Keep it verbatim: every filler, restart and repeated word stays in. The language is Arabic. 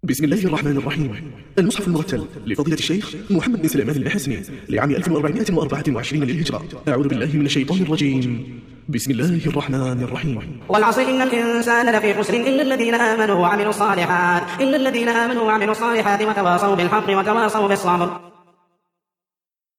بسم الله الرحمن الرحيم. المصحف المرتل لفضيلة الشيخ محمد بن سليمان البحسني لعام ألف وأربعمائة وأربعة وعشرين للهجرة. أعوذ بالله من الشيطان الرجيم. بسم الله الرحمن الرحيم. والعصر إن الإنسان لفي خسر إلا الذين آمنوا وعملوا الصالحات إلا الذين آمنوا وعملوا الصالحات وتواصوا بالحق وتواصوا بالصبر.